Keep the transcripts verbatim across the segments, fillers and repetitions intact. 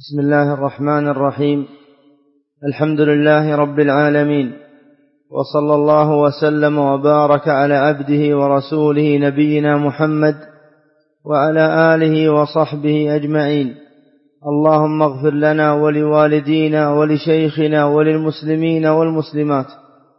بسم الله الرحمن الرحيم. الحمد لله رب العالمين، وصلى الله وسلم وبارك على عبده ورسوله نبينا محمد وعلى آله وصحبه أجمعين. اللهم اغفر لنا ولوالدينا ولشيخنا وللمسلمين والمسلمات.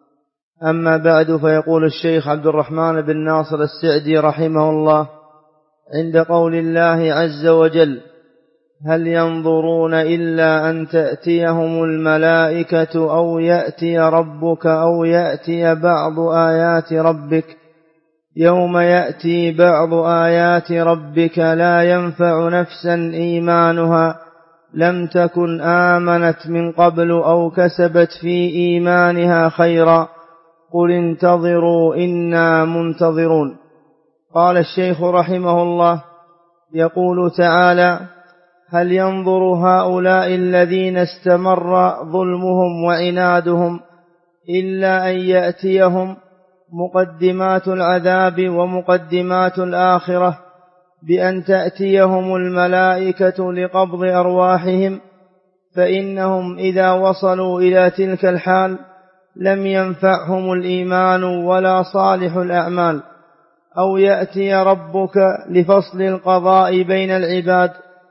أما بعد، فيقول الشيخ عبد الرحمن بن ناصر السعدي رحمه الله عند قول الله عز وجل: هل ينظرون إلا أن تأتيهم الملائكة أو يأتي ربك أو يأتي بعض آيات ربك يوم يأتي بعض آيات ربك لا ينفع نفسا إيمانها لم تكن آمنت من قبل أو كسبت في إيمانها خيرا قل انتظروا إنا منتظرون. قال الشيخ رحمه الله يقول تعالى: هل ينظر هؤلاء الذين استمر ظلمهم وعنادهم إلا أن يأتيهم مقدمات العذاب ومقدمات الآخرة بأن تأتيهم الملائكة لقبض أرواحهم، فإنهم إذا وصلوا إلى تلك الحال لم ينفعهم الإيمان ولا صالح الأعمال. أو يأتي ربك لفصل القضاء بين العباد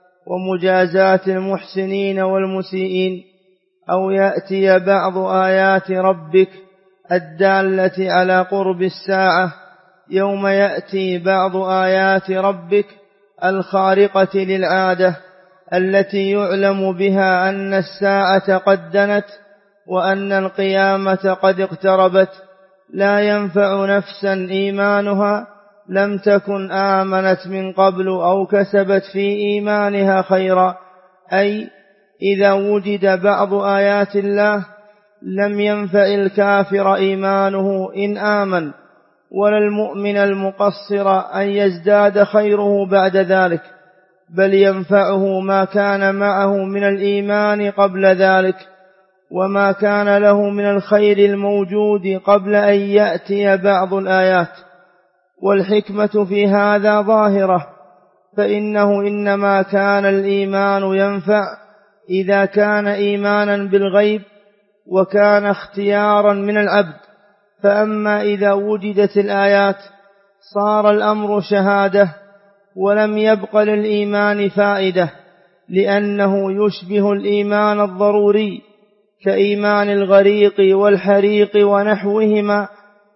ومجازاة المحسنين والمسيئين، أو يأتي بعض آيات ربك الدالة على قرب الساعة يوم يأتي بعض آيات ربك الخارقة للعادة التي يعلم بها أن الساعة قد دنت وأن القيامة قد اقتربت لا ينفع نفسا إيمانها لم تكن آمنت من قبل أو كسبت في إيمانها خيرا، أي إذا وجد بعض آيات الله لم ينفع الكافر إيمانه إن آمن، ولا المؤمن المقصر أن يزداد خيره بعد ذلك، بل ينفعه ما كان معه من الإيمان قبل ذلك وما كان له من الخير الموجود قبل أن يأتي بعض الآيات. والحكمة في هذا ظاهرة، فإنه إنما كان الإيمان ينفع إذا كان إيمانا بالغيب وكان اختيارا من العبد، فأما إذا وجدت الآيات صار الأمر شهادة ولم يبق للإيمان فائدة، لأنه يشبه الإيمان الضروري كإيمان الغريق والحريق ونحوهما،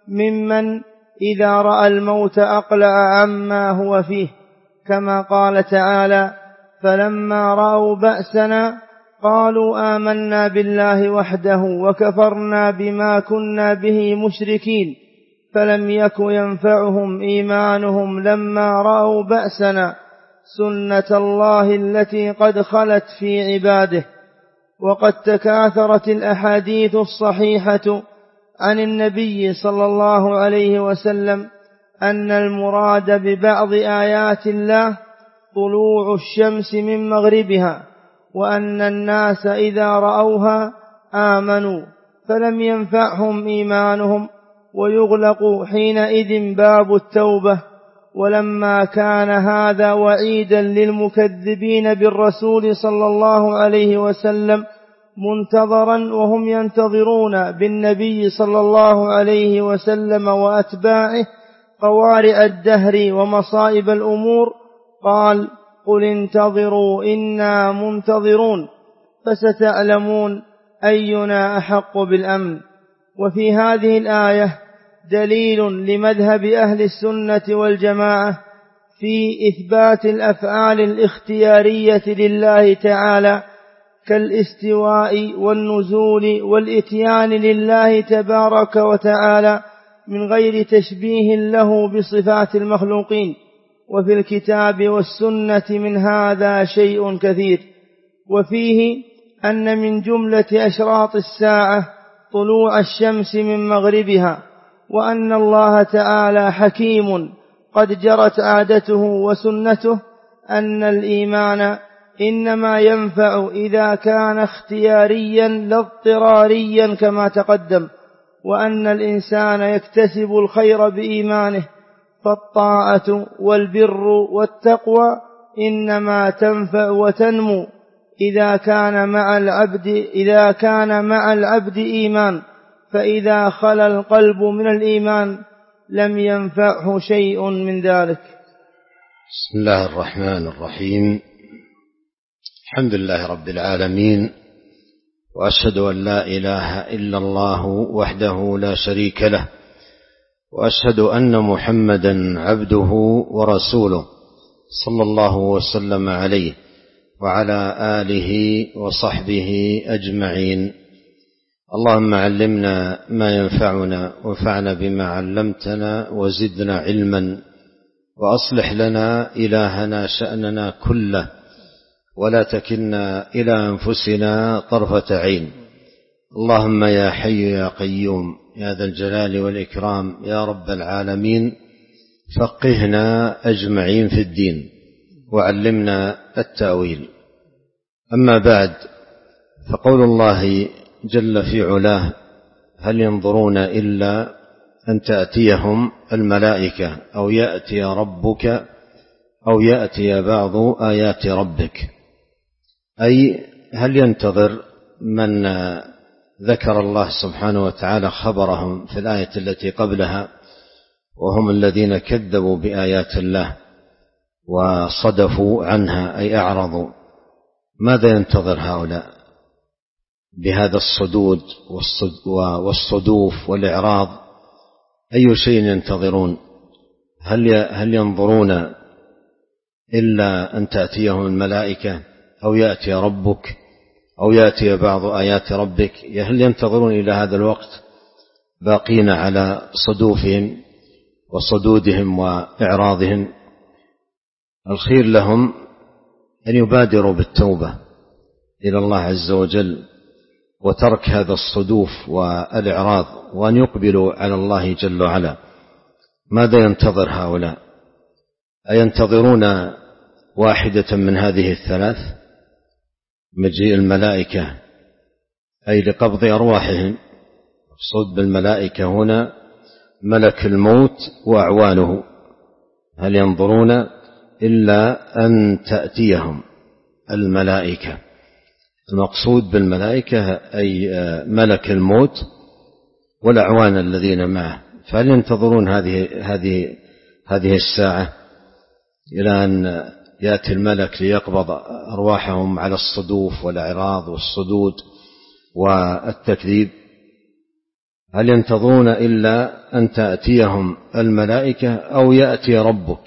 ممن إذا رأى الموت أقلع عما هو فيه، كما قال تعالى: فلما رأوا بأسنا قالوا آمنا بالله وحده وكفرنا بما كنا به مشركين فلم يك ينفعهم إيمانهم لما رأوا بأسنا سنة الله التي قد خلت في عباده. وقد تكاثرت الأحاديث الصحيحة عن النبي صلى الله عليه وسلم أن المراد ببعض آيات الله طلوع الشمس من مغربها، وأن الناس إذا رأوها آمنوا فلم ينفعهم إيمانهم ويغلق حينئذ باب التوبة. ولما كان هذا وعيدا للمكذبين بالرسول صلى الله عليه وسلم منتظرا وهم ينتظرون بالنبي صلى الله عليه وسلم وأتباعه قوارع الدهر ومصائب الأمور، قال: قل انتظروا إنا منتظرون فستعلمون أينا أحق بالأمن. وفي هذه الآية دليل لمذهب أهل السنة والجماعة في إثبات الأفعال الاختيارية لله تعالى كالاستواء والنزول والإتيان لله تبارك وتعالى من غير تشبيه له بصفات المخلوقين. وفي الكتاب والسنة من هذا شيء كثير. وفيه أن من جملة أشراط الساعة طلوع الشمس من مغربها، وأن الله تعالى حكيم قد جرت عادته وسنته أن الإيمان إنما ينفع إذا كان اختياريا لا اضطراريا كما تقدم، وأن الإنسان يكتسب الخير بإيمانه، فالطاعة والبر والتقوى إنما تنفع وتنمو إذا كان مع العبد إذا كان مع العبد إيمان، فإذا خلا القلب من الإيمان لم ينفعه شيء من ذلك. بسم الله الرحمن الرحيم. الحمد لله رب العالمين، وأشهد أن لا إله إلا الله وحده لا شريك له، وأشهد أن محمدا عبده ورسوله صلى الله وسلم عليه وعلى آله وصحبه أجمعين. اللهم علمنا ما ينفعنا وانفعنا بما علمتنا وزدنا علما، وأصلح لنا إلهنا شأننا كله، ولا تكلنا إلى أنفسنا طرفة عين. اللهم يا حي يا قيوم يا ذا الجلال والإكرام يا رب العالمين، فقهنا أجمعين في الدين وعلمنا التأويل. أما بعد، فقول الله جل في علاه: هل ينظرون إلا أن تأتيهم الملائكة أو يأتي ربك أو يأتي بعض آيات ربك، أي هل ينتظر من ذكر الله سبحانه وتعالى خبرهم في الآية التي قبلها، وهم الذين كذبوا بآيات الله وصدفوا عنها أي أعرضوا، ماذا ينتظر هؤلاء بهذا الصدود والصدوف والإعراض؟ أي شيء ينتظرون؟ هل ينظرون إلا أن تأتيهم الملائكة أو يأتي ربك أو يأتي بعض آيات ربك؟ هل ينتظرون إلى هذا الوقت باقين على صدوفهم وصدودهم وإعراضهم؟ الخير لهم أن يبادروا بالتوبة إلى الله عز وجل وترك هذا الصدوف والإعراض، وأن يقبلوا على الله جل وعلا. ماذا ينتظر هؤلاء؟ أينتظرون واحدة من هذه الثلاث؟ مجيء الملائكة أي لقبض أرواحهم، مقصود بالملائكة هنا ملك الموت وأعوانه. هل ينظرون إلا أن تأتيهم الملائكة؟ المقصود بالملائكة أي ملك الموت والأعوان الذين معه. فهل ينتظرون هذه هذه هذه الساعة إلى أن يأتي الملك ليقبض أرواحهم على الصدوف والإعراض والصدود والتكذيب؟ هل ينتظرون إلا أن تأتيهم الملائكة أو يأتي ربك؟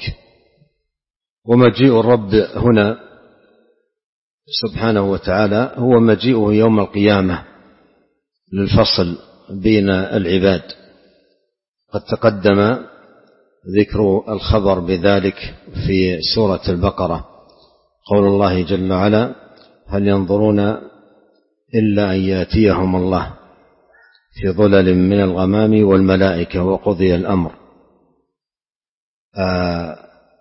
ومجيء الرب هنا سبحانه وتعالى هو مجيئه يوم القيامة للفصل بين العباد. قد تقدم ذكر الخبر بذلك في سورة البقرة، قول الله جل وعلا: هل ينظرون إلا أن يأتيهم الله في ظلل من الغمام والملائكة وقضي الأمر. آه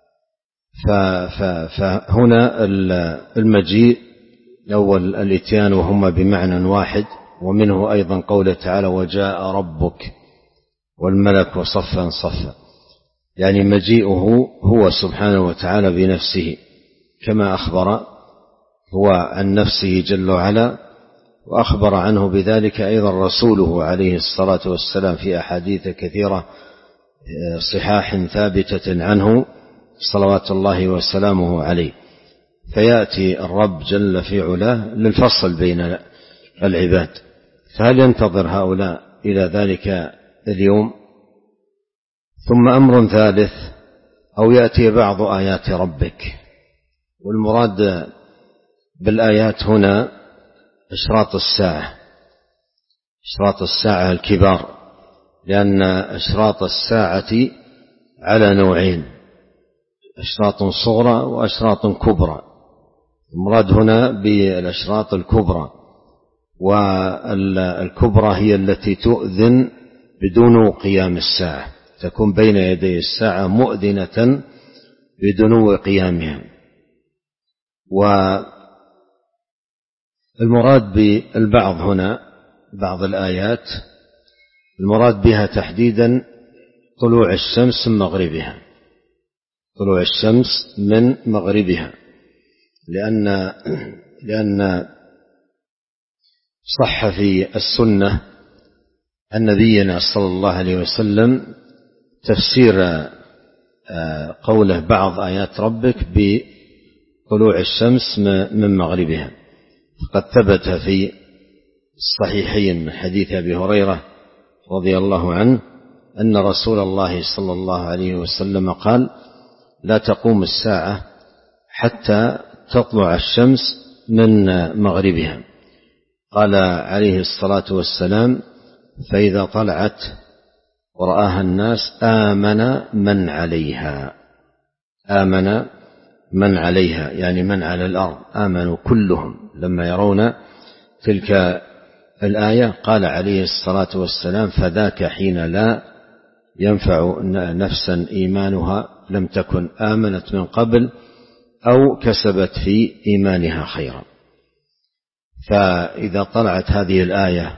فهنا المجيء أول الإتيان وهما بمعنى واحد، ومنه أيضا قوله تعالى: وجاء ربك والملك صفا صفا، يعني مجيئه هو سبحانه وتعالى بنفسه كما أخبر هو عن نفسه جل وعلا، وأخبر عنه بذلك أيضا رسوله عليه الصلاة والسلام في أحاديث كثيرة صحاح ثابتة عنه صلوات الله وسلامه عليه. فيأتي الرب جل في علاه للفصل بين العباد. فهل ينتظر هؤلاء إلى ذلك اليوم؟ ثم أمر ثالث: أو يأتي بعض آيات ربك. والمراد بالآيات هنا إشراط الساعة، إشراط الساعة الكبار، لأن إشراط الساعة على نوعين: أشراط صغرى وأشراط كبرى. المراد هنا بالأشراط الكبرى، والكبرى هي التي تؤذن بدون قيام الساعة، تكون بين يدي الساعة مؤذنة بدنو قيامها. والمراد بالبعض هنا بعض الآيات المراد بها تحديدا طلوع الشمس من مغربها، طلوع الشمس من مغربها، لأن لأن صح في السنة أن نبينا صلى الله عليه وسلم تفسير قوله بعض آيات ربك بطلوع الشمس من مغربها، فقد ثبت في الصحيحين من حديث أبي هريرة رضي الله عنه أن رسول الله صلى الله عليه وسلم قال: لا تقوم الساعة حتى تطلع الشمس من مغربها. قال عليه الصلاة والسلام: فإذا طلعت ورآها الناس آمن من عليها. آمن من عليها يعني من على الأرض، آمنوا كلهم لما يرون تلك الآية. قال عليه الصلاة والسلام: فذاك حين لا ينفع نفسا إيمانها لم تكن آمنت من قبل أو كسبت في إيمانها خيرا. فإذا طلعت هذه الآية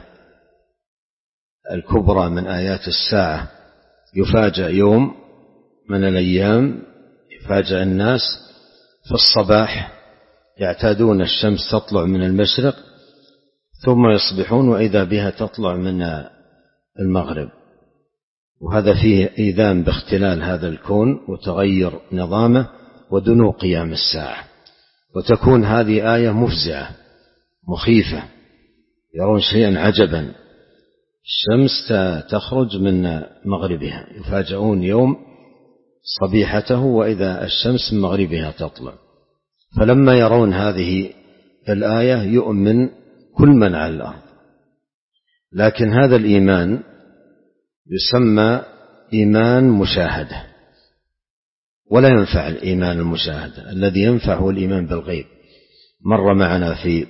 الكبرى من آيات الساعة يفاجأ يوم من الأيام، يفاجأ الناس في الصباح يعتادون الشمس تطلع من المشرق ثم يصبحون وإذا بها تطلع من المغرب، وهذا فيه إيذان باختلال هذا الكون وتغير نظامه ودنو قيام الساعة. وتكون هذه آية مفزعة مخيفة، يرون شيئا عجبا، الشمس تخرج من مغربها، يفاجئون يوم صبيحته وإذا الشمس من مغربها تطلع. فلما يرون هذه الآية يؤمن كل من على الأرض. لكن هذا الإيمان يسمى إيمان مشاهدة، ولا ينفع الإيمان المشاهدة. الذي ينفع هو الإيمان بالغيب. مر معنا في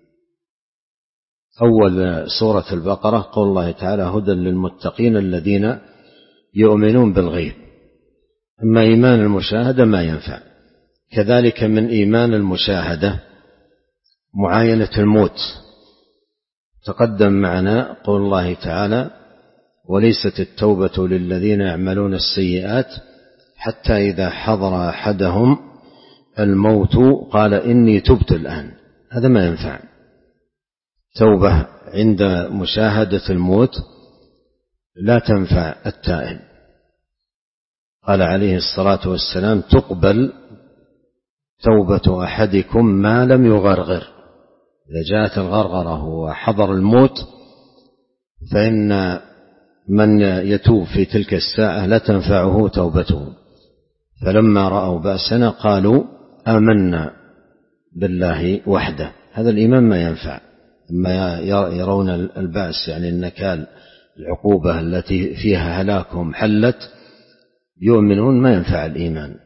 أول سورة البقرة قول الله تعالى: هدى للمتقين الذين يؤمنون بالغيب. أما إيمان المشاهدة ما ينفع. كذلك من إيمان المشاهدة معاينة الموت. تقدم معنا قول الله تعالى: وليست التوبة للذين يعملون السيئات حتى إذا حضر أحدهم الموت قال إني تبت الآن. هذا ما ينفع. توبة عند مشاهدة الموت لا تنفع التائب. قال عليه الصلاة والسلام: تقبل توبة أحدكم ما لم يغرغر. إذا جاءت الغرغرة وحضر الموت فإن من يتوب في تلك الساعة لا تنفعه توبته. فلما رأوا بأسنا قالوا آمنا بالله وحده. هذا الإيمان ما ينفع. أما يرون البأس يعني النكال العقوبة التي فيها هلاكهم حلت يؤمنون، ما ينفع الإيمان.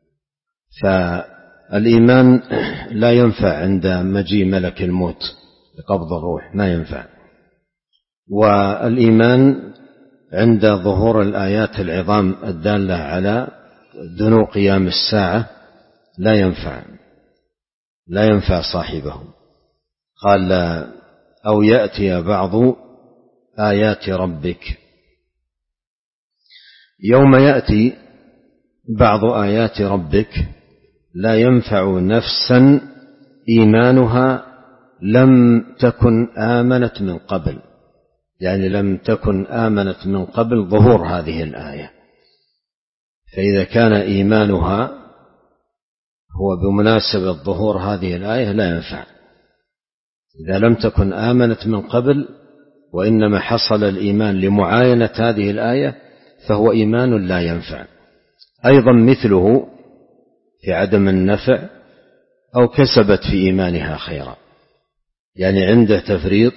فالإيمان لا ينفع عند مجيء ملك الموت لقبض الروح، ما ينفع. والإيمان عند ظهور الآيات العظام الدالة على دنو قيام الساعة لا ينفع، لا ينفع صاحبه. قال: أو يأتي بعض آيات ربك. يوم يأتي بعض آيات ربك لا ينفع نفسا إيمانها لم تكن آمنت من قبل، يعني لم تكن آمنت من قبل ظهور هذه الآية. فإذا كان إيمانها هو بمناسبة ظهور هذه الآية لا ينفع. إذا لم تكن آمنت من قبل وإنما حصل الإيمان لمعاينة هذه الآية فهو إيمان لا ينفع. أيضا مثله في عدم النفع أو كسبت في إيمانها خيرا، يعني عنده تفريط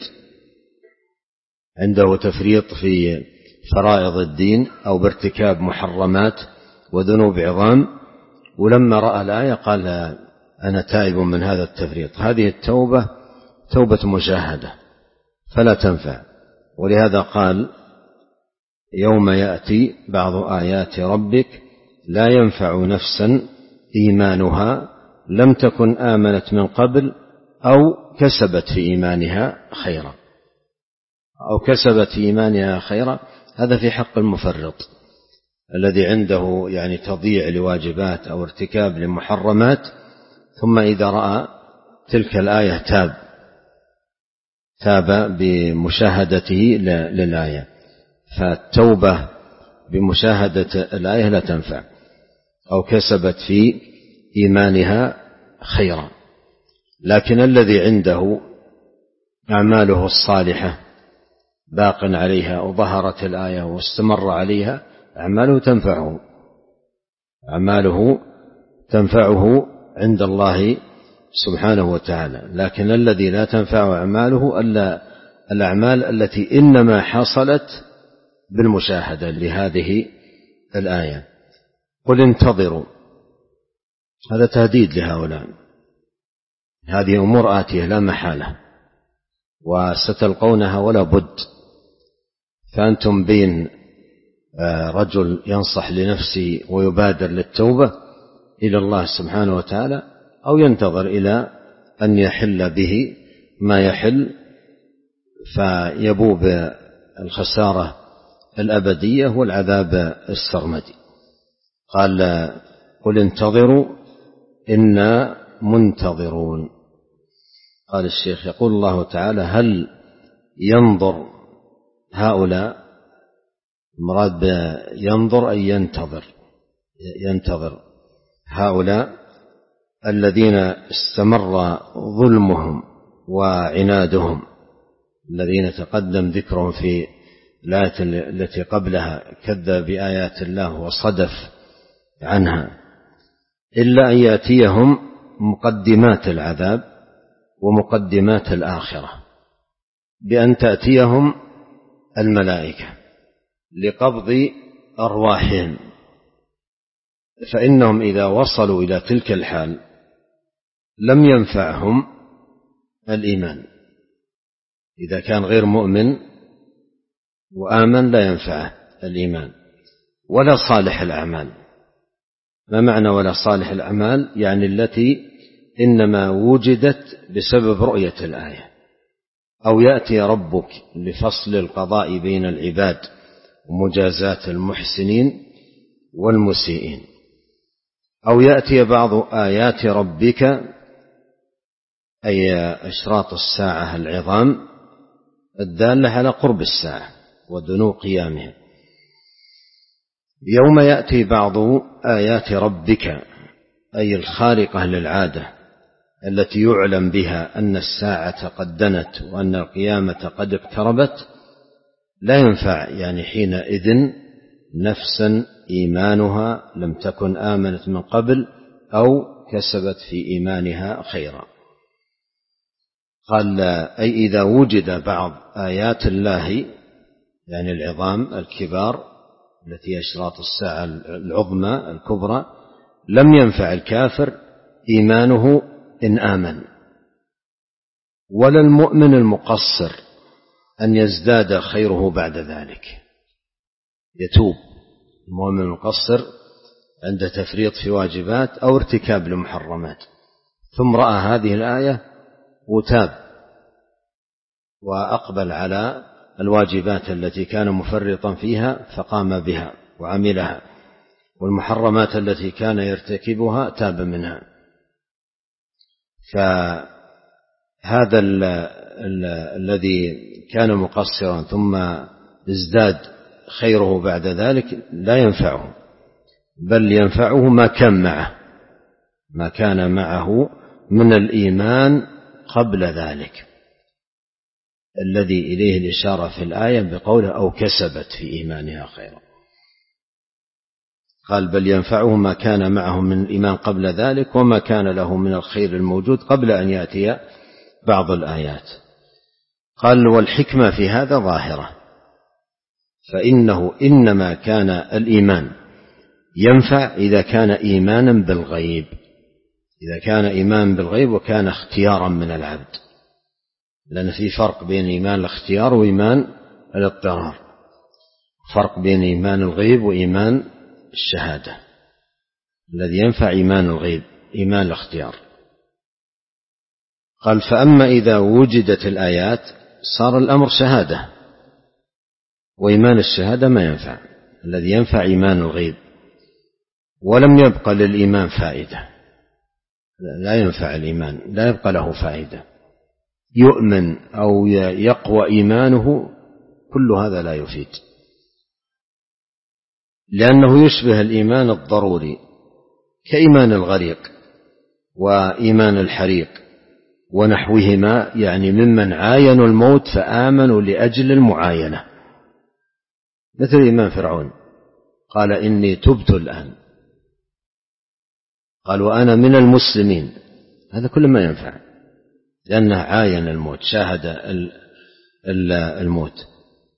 عنده تفريط في فرائض الدين أو بارتكاب محرمات وذنوب عظام، ولما رأى الآية قال: أنا تائب من هذا التفريط. هذه التوبة توبة مشاهدة فلا تنفع. ولهذا قال: يوم يأتي بعض آيات ربك لا ينفع نفسا إيمانها لم تكن آمنت من قبل أو كسبت في إيمانها خيرا. أو كسبت في إيمانها خيرا هذا في حق المفرط الذي عنده يعني تضييع لواجبات أو ارتكاب لمحرمات، ثم إذا رأى تلك الآية تاب تاب بمشاهدته للآية، فالتوبة بمشاهدة الآية لا تنفع، أو كسبت في إيمانها خيرا. لكن الذي عنده أعماله الصالحة باق عليها وظهرت الآية واستمر عليها، أعماله تنفعه أعماله تنفعه عند الله سبحانه وتعالى. لكن الذي لا تنفع أعماله إلا الأعمال التي إنما حصلت بالمشاهدة لهذه الآية. قل انتظروا، هذا تهديد لهؤلاء، هذه أمور آتية لا محالة وستلقونها ولا بد. فأنتم بين رجل ينصح لنفسه ويبادر للتوبة إلى الله سبحانه وتعالى، أو ينتظر إلى أن يحل به ما يحل فيبوء بالخسارة الأبدية والعذاب السرمدي. قال قل انتظروا إنا منتظرون. قال الشيخ يقول الله تعالى هل ينظر هؤلاء، مراد ينظر أي ينتظر ينتظر هؤلاء الذين استمر ظلمهم وعنادهم، الذين تقدم ذكرهم في الآية التي قبلها، كذب بآيات الله وصدف عنها، إلا أن يأتيهم مقدمات العذاب ومقدمات الآخرة، بأن تأتيهم الملائكة لقبض أرواحهم، فإنهم إذا وصلوا إلى تلك الحال لم ينفعهم الإيمان. إذا كان غير مؤمن وآمن لا ينفعه الإيمان ولا صالح الأعمال. ما معنى ولا صالح الأعمال؟ يعني التي إنما وجدت بسبب رؤية الآية، أو يأتي ربك لفصل القضاء بين العباد ومجازاة المحسنين والمسيئين، أو يأتي بعض آيات ربك أي أشراط الساعة العظام الدالة على قرب الساعة ودنو قيامها. يوم يأتي بعض آيات ربك أي الخارقة للعادة التي يعلم بها أن الساعة قد دنت وأن القيامة قد اقتربت، لا ينفع يعني حينئذ نفسا إيمانها لم تكن آمنت من قبل أو كسبت في إيمانها خيرا. قال أي إذا وجد بعض آيات الله يعني العظام الكبار التي أشراط الساعة العظمى الكبرى، لم ينفع الكافر إيمانه إن آمن، ولا المؤمن المقصر أن يزداد خيره بعد ذلك، يتوب المؤمن المقصر عند تفريط في واجبات أو ارتكاب لمحرمات، ثم رأى هذه الآية وتاب وأقبل على الواجبات التي كان مفرطا فيها فقام بها وعملها، والمحرمات التي كان يرتكبها تاب منها. فهذا ال ال الذي كان مقصرا ثم ازداد خيره بعد ذلك لا ينفعه، بل ينفعه ما كان معه ما كان معه من الإيمان قبل ذلك، الذي إليه الإشارة في الآية بقوله أو كسبت في إيمانها خيرا. قال بل ينفعه ما كان معه من الإيمان قبل ذلك وما كان له من الخير الموجود قبل أن يأتي بعض الآيات. قال والحكمة في هذا ظاهرة، فإنه إنما كان الإيمان ينفع إذا كان إيمانا بالغيب، إذا كان إيمان بالغيب وكان اختيارا من العبد، لأن في فرق بين إيمان الاختيار وإيمان الاضطرار، فرق بين إيمان الغيب وإيمان الشهادة. الذي ينفع إيمان الغيب إيمان الاختيار. قال فأما إذا وجدت الآيات صار الأمر شهادة، وإيمان الشهادة ما ينفع، الذي ينفع إيمان الغيب، ولم يبق للإيمان فائدة، لا ينفع الإيمان، لا يبقى له فائدة. يؤمن أو يقوى إيمانه كل هذا لا يفيد، لأنه يشبه الإيمان الضروري كإيمان الغريق وإيمان الحريق ونحوهما، يعني ممن عاينوا الموت فآمنوا لأجل المعاينة، مثل إيمان فرعون قال إني تبت الآن، قال وأنا من المسلمين. هذا كل ما ينفع، لأنه عاين الموت، شاهد الموت.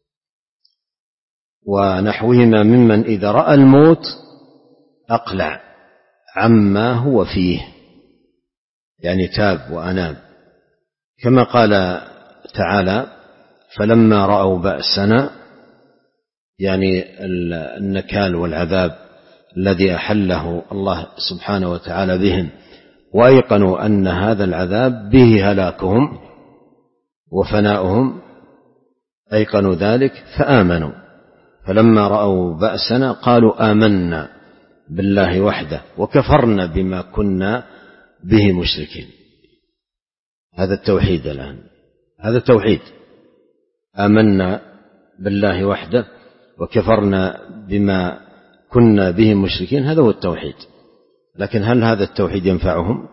ونحوهما ممن إذا رأى الموت أقلع عما هو فيه، يعني تاب وأناب، كما قال تعالى فلما رأوا بأسنا، يعني النكال والعذاب الذي أحله الله سبحانه وتعالى بهم، وأيقنوا أن هذا العذاب به هلاكهم وفناؤهم، أيقنوا ذلك فآمنوا. فلما رأوا بأسنا قالوا آمنا بالله وحده وكفرنا بما كنا به مشركين. هذا التوحيد الآن، هذا التوحيد، آمنا بالله وحده وكفرنا بما كنا به مشركين، هذا هو التوحيد. لكن هل هذا التوحيد ينفعهم؟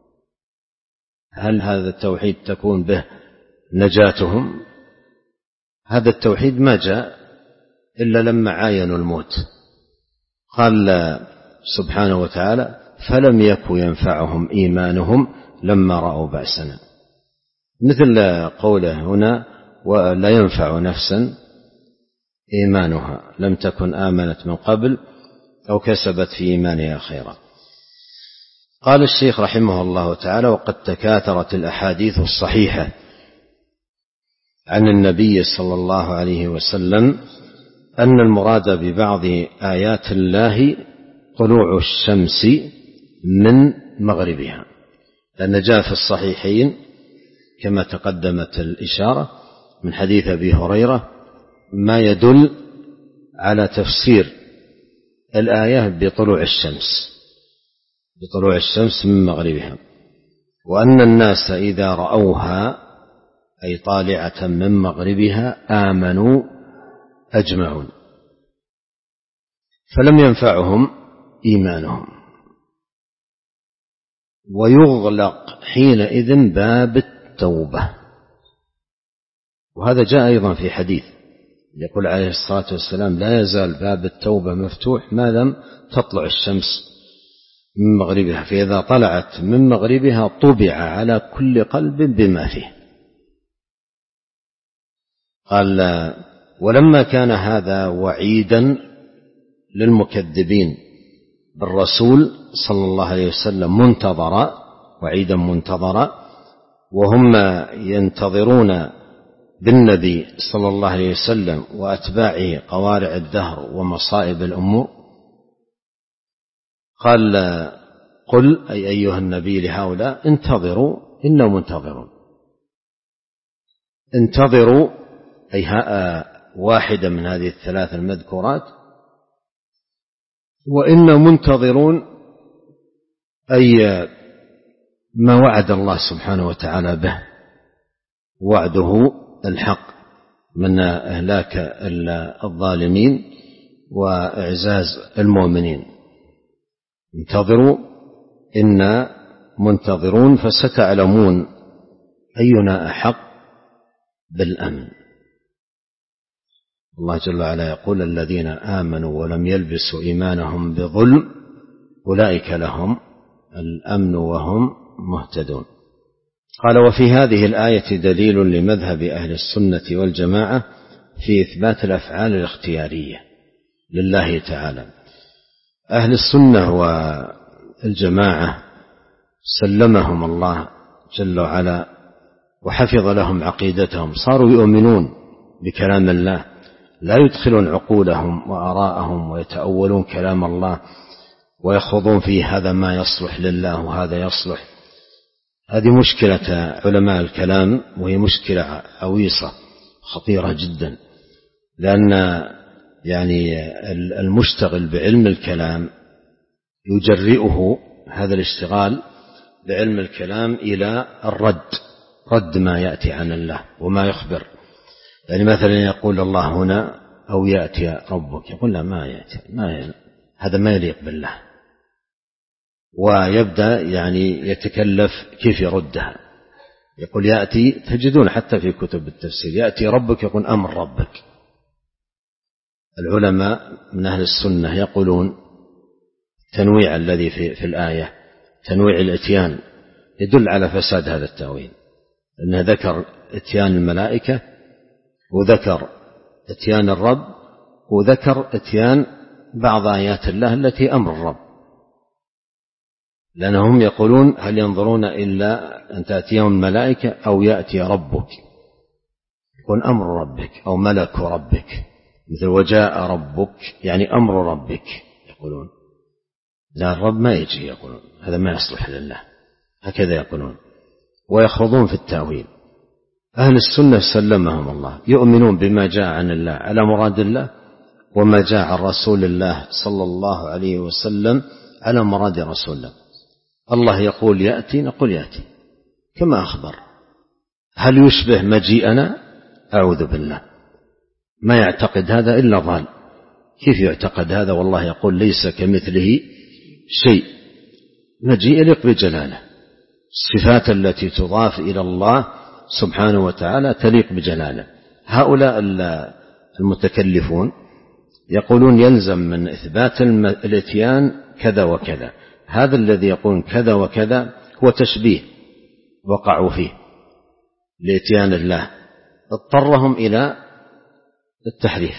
هل هذا التوحيد تكون به نجاتهم؟ هذا التوحيد ما جاء إلا لما عاينوا الموت. قال سبحانه وتعالى فلم يكن ينفعهم إيمانهم لما رأوا بأسنا، مثل قوله هنا ولا ينفع نفسا إيمانها لم تكن آمنت من قبل أو كسبت في إيمانها خيرا. قال الشيخ رحمه الله تعالى وقد تكاثرت الأحاديث الصحيحة عن النبي صلى الله عليه وسلم أن المراد ببعض آيات الله طلوع الشمس من مغربها، لأن جاء في الصحيحين كما تقدمت الإشارة من حديث أبي هريرة ما يدل على تفسير الآية بطلوع الشمس، بطلوع الشمس من مغربها، وأن الناس إذا رأوها أي طالعة من مغربها آمنوا أجمعون، فلم ينفعهم إيمانهم. ويغلق حينئذ باب التوبة، وهذا جاء أيضا في حديث يقول عليه الصلاة والسلام لا يزال باب التوبة مفتوح ما لم تطلع الشمس من مغربها، فإذا طلعت من مغربها طبع على كل قلب بما فيه. قال ولما كان هذا وعيدا للمكذبين بالرسول صلى الله عليه وسلم منتظرا، وعيدا منتظرا، وهم ينتظرون بالنبي صلى الله عليه وسلم وأتباعه قوارع الدهر ومصائب الأمور، قال قل أي أيها النبي لهؤلاء انتظروا إنا منتظرون. انتظروا أي واحدة من هذه الثلاث المذكورات، وإنا منتظرون أي ما وعد الله سبحانه وتعالى به، وعده الحق من إهلاك الظالمين وإعزاز المؤمنين. انتظروا إنا منتظرون فستعلمون أينا أحق بالأمن. الله جل وعلا يقول الذين آمنوا ولم يلبسوا إيمانهم بظلم أولئك لهم الأمن وهم مهتدون. قال وفي هذه الآية دليل لمذهب أهل السنة والجماعة في إثبات الأفعال الاختيارية لله تعالى. أهل السنة والجماعة سلمهم الله جل وعلا وحفظ لهم عقيدتهم، صاروا يؤمنون بكلام الله، لا يدخلون عقولهم وآراءهم ويتأولون كلام الله ويخوضون فيه هذا ما يصلح لله وهذا يصلح. هذه مشكلة علماء الكلام، وهي مشكلة عويصة خطيرة جدا، لأن يعني المشتغل بعلم الكلام يجرئه هذا الاشتغال بعلم الكلام إلى الرد، رد ما يأتي عن الله وما يخبر. يعني مثلا يقول الله هنا أو يأتي ربك، يقول لا ما يأتي، ما ي... هذا ما يليق بالله، ويبدأ يعني يتكلف كيف يردها. يقول يأتي، تجدون حتى في كتب التفسير يأتي ربك، يقول أمر ربك. العلماء من أهل السنة يقولون تنويع الذي في, في الآية، تنويع الاتيان، يدل على فساد هذا التأويل، أنه ذكر اتيان الملائكة وذكر اتيان الرب وذكر اتيان بعض آيات الله التي أمر الرب، لأنهم يقولون هل ينظرون إلا أن تأتيهم الملائكة أو يأتي ربك، يكون أمر ربك أو ملك ربك، مثل وجاء ربك يعني أمر ربك، يقولون لا الرب ما يجي، يقولون هذا ما يصلح لله، هكذا يقولون ويخوضون في التأويل. أهل السنة سلمهم الله يؤمنون بما جاء عن الله على مراد الله، وما جاء عن رسول الله صلى الله عليه وسلم على مراد رسول الله. الله يقول يأتي، نقول يأتي كما أخبر. هل يشبه مجيئنا؟ أعوذ بالله، ما يعتقد هذا إلا ضال. كيف يعتقد هذا والله يقول ليس كمثله شيء؟ مجيء يليق بجلاله، الصفات التي تضاف إلى الله سبحانه وتعالى تليق بجلاله. هؤلاء المتكلفون يقولون يلزم من إثبات الاتيان كذا وكذا، هذا الذي يقول كذا وكذا هو تشبيه وقعوا فيه لاتيان الله، اضطرهم إلى التحريف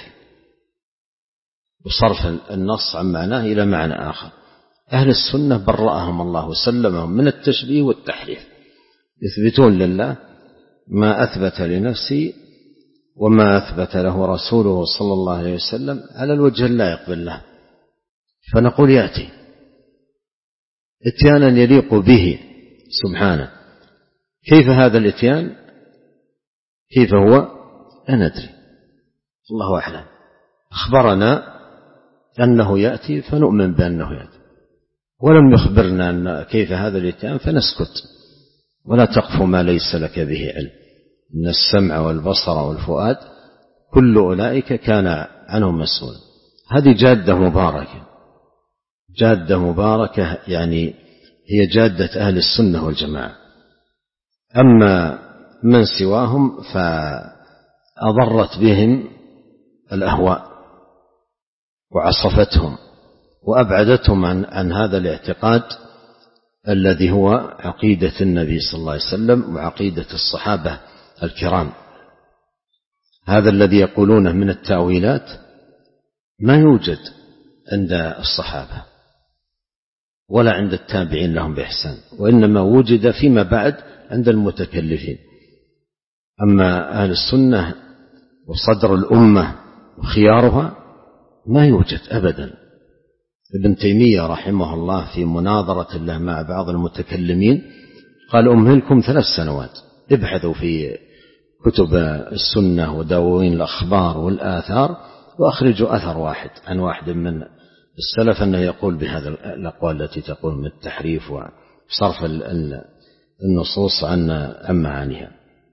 وصرف النص عن معناه إلى معنى آخر. أهل السنة برأهم الله وسلمهم من التشبيه والتحريف، يثبتون لله ما أثبت لنفسه وما أثبت له رسوله صلى الله عليه وسلم على الوجه اللائق بالله. فنقول يأتي اتيانا يليق به سبحانه. كيف هذا الاتيان؟ كيف هو؟ لا ندري، الله أعلم. أخبرنا أنه يأتي فنؤمن بأنه يأتي، ولم يخبرنا أن كيف هذا الاتيان فنسكت. ولا تقف ما ليس لك به علم، إن السمع والبصر والفؤاد كل أولئك كان عنه مسؤول. هذه جادة مباركة، جادة مباركة يعني هي جادة أهل السنة والجماعة. أما من سواهم فأضرت بهم الأهواء وعصفتهم وأبعدتهم عن, عن هذا الاعتقاد الذي هو عقيدة النبي صلى الله عليه وسلم وعقيدة الصحابة الكرام. هذا الذي يقولونه من التأويلات ما يوجد عند الصحابة ولا عند التابعين لهم بإحسان، وإنما وجد فيما بعد عند المتكلفين. أما أهل السنة وصدر الأمة وخيارها ما يوجد أبدا. ابن تيمية رحمه الله في مناظرة له مع بعض المتكلمين قال أمهلكم ثلاث سنوات، ابحثوا في كتب السنة ودواوين الأخبار والآثار وأخرجوا أثر واحد عن واحد من السلف أنه يقول بهذا الأقوال التي تقول من التحريف وصرف النصوص عن معانيها.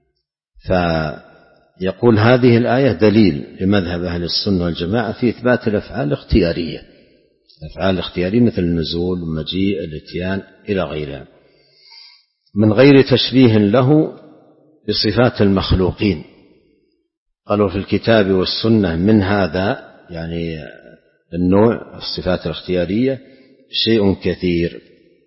فيقول هذه الآية دليل لمذهب أهل السنة والجماعة في إثبات الأفعال الاختيارية، الأفعال الاختيارية مثل النزول، المجيء، الاتيان إلى غيرها، من غير تشبيه له بصفات المخلوقين. قالوا في الكتاب والسنة من هذا يعني النوع الصفات الاختيارية شيء كثير.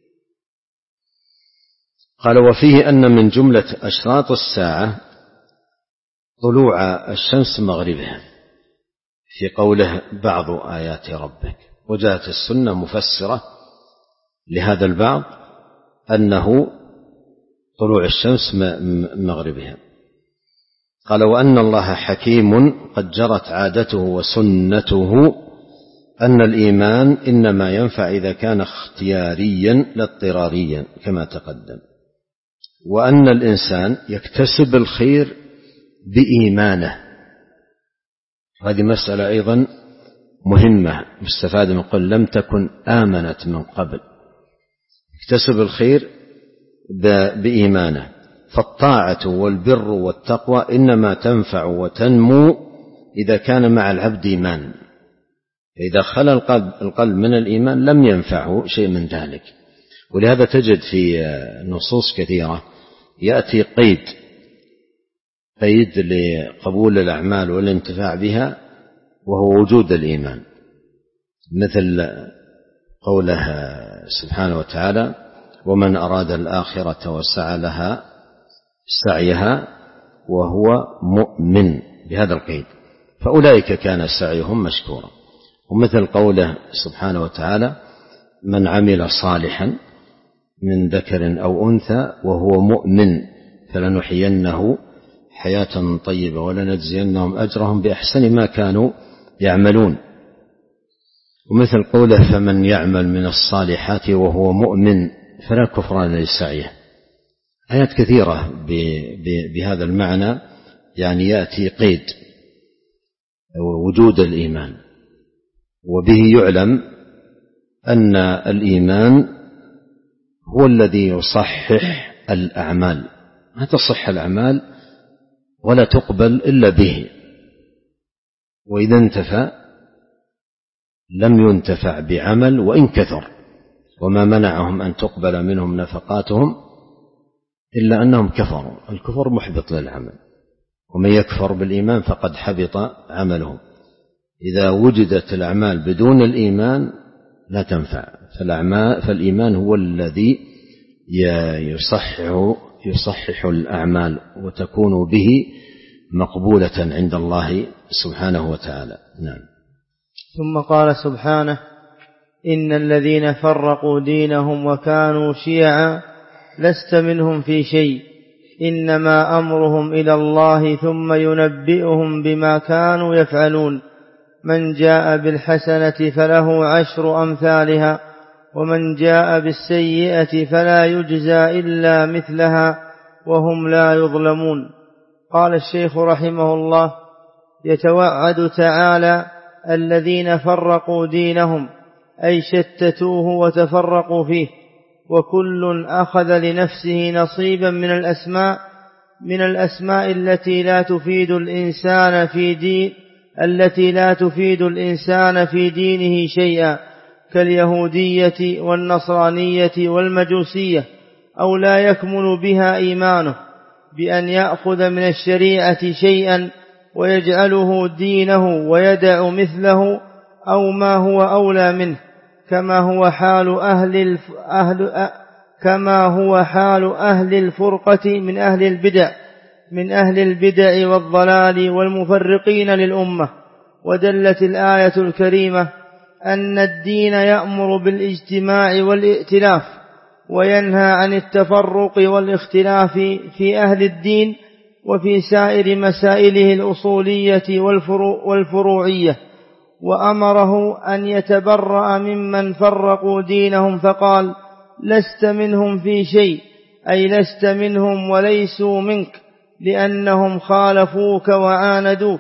قال وفيه أن من جملة أشراط الساعة طلوع الشمس مغربها، في قوله بعض آيات ربك. وجاءت السنة مفسرة لهذا البعض أنه طلوع الشمس مغربها. قال وأن الله حكيم قد جرت عادته وسنته أن الإيمان إنما ينفع إذا كان اختياريا لا اضطراريا كما تقدم، وأن الإنسان يكتسب الخير بإيمانه. هذه مسألة أيضا مهمة مستفادة من قول لم تكن آمنت من قبل. يكتسب الخير بإيمانه. فالطاعة والبر والتقوى إنما تنفع وتنمو إذا كان مع العبد إيمان. إذا خلا القلب, القلب من الإيمان لم ينفعه شيء من ذلك. ولهذا تجد في نصوص كثيرة يأتي قيد قيد لقبول الأعمال والانتفاع بها وهو وجود الإيمان، مثل قوله سبحانه وتعالى: ومن أراد الآخرة وسعى لها سعيها وهو مؤمن، بهذا القيد، فأولئك كان سعيهم مشكورا. ومثل قوله سبحانه وتعالى: من عمل صالحا من ذكر أو أنثى وهو مؤمن فلنحيينه حياة طيبة ولنجزينهم أجرهم بأحسن ما كانوا يعملون. ومثل قوله: فمن يعمل من الصالحات وهو مؤمن فلا كفران لسعيه. آيات كثيرة بهذا المعنى، يعني يأتي قيد وجود الإيمان، وبه يعلم أن الإيمان هو الذي يصحح الأعمال. ما تصح الأعمال ولا تقبل إلا به، وإذا انتفى لم ينتفع بعمل وإن كثر. وما منعهم أن تقبل منهم نفقاتهم إلا أنهم كفروا. الكفر محبط للعمل، ومن يكفر بالإيمان فقد حبط عمله. إذا وجدت الأعمال بدون الإيمان لا تنفع. فالإيمان هو الذي يصحح, يصحح الأعمال وتكون به مقبولة عند الله سبحانه وتعالى. نعم. ثم قال سبحانه: إن الذين فرقوا دينهم وكانوا شيعا لست منهم في شيء إنما أمرهم إلى الله ثم ينبئهم بما كانوا يفعلون. من جاء بالحسنة فله عشر أمثالها ومن جاء بالسيئة فلا يجزى إلا مثلها وهم لا يظلمون. قال الشيخ رحمه الله: يتوعد تعالى الذين فرقوا دينهم، أي شتتوه وتفرقوا فيه، وكل أخذ لنفسه نصيبا من الأسماء من الأسماء التي لا تفيد الإنسان في دين التي لا تفيد الإنسان في دينه شيئا، كاليهودية والنصرانية والمجوسية، أو لا يكمل بها إيمانه، بأن يأخذ من الشريعة شيئا ويجعله دينه ويدع مثله أو ما هو أولى منه، كما هو حال أهل الف... أهل... كما هو حال أهل الفرقة من أهل البدع من أهل البدع والضلال والمفرقين للأمة. ودلت الآية الكريمة أن الدين يأمر بالاجتماع والائتلاف وينهى عن التفرق والاختلاف في أهل الدين وفي سائر مسائله الأصولية والفروعية، وأمره أن يتبرأ ممن فرقوا دينهم فقال: لست منهم في شيء، أي لست منهم وليسوا منك، لأنهم خالفوك وعاندوك،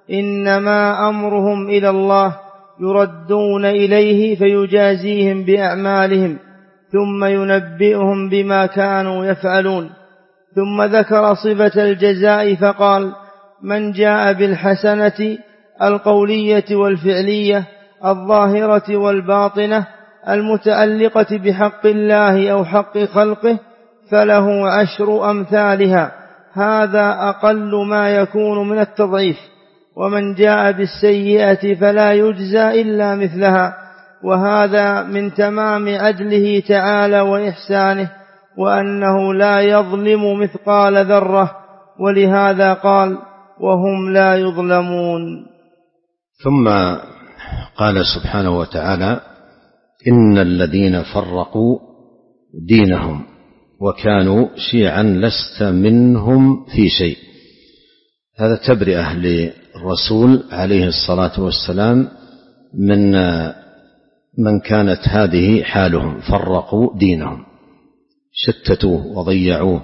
إنما أمرهم إلى الله، يردون إليه فيجازيهم بأعمالهم ثم ينبئهم بما كانوا يفعلون. ثم ذكر صفة الجزاء فقال: من جاء بالحسنة القولية والفعلية الظاهرة والباطنة المتعلقة بحق الله أو حق خلقه فله عشر أمثالها، هذا أقل ما يكون من التضعيف. ومن جاء بالسيئة فلا يجزى إلا مثلها، وهذا من تمام عدله تعالى وإحسانه، وأنه لا يظلم مثقال ذرة، ولهذا قال: وهم لا يظلمون. ثم قال سبحانه وتعالى: إن الذين فرقوا دينهم وكانوا شيعا لست منهم في شيء. هذا تبرئة للرسول عليه الصلاة والسلام من من كانت هذه حالهم، فرقوا دينهم، شتتوه وضيعوه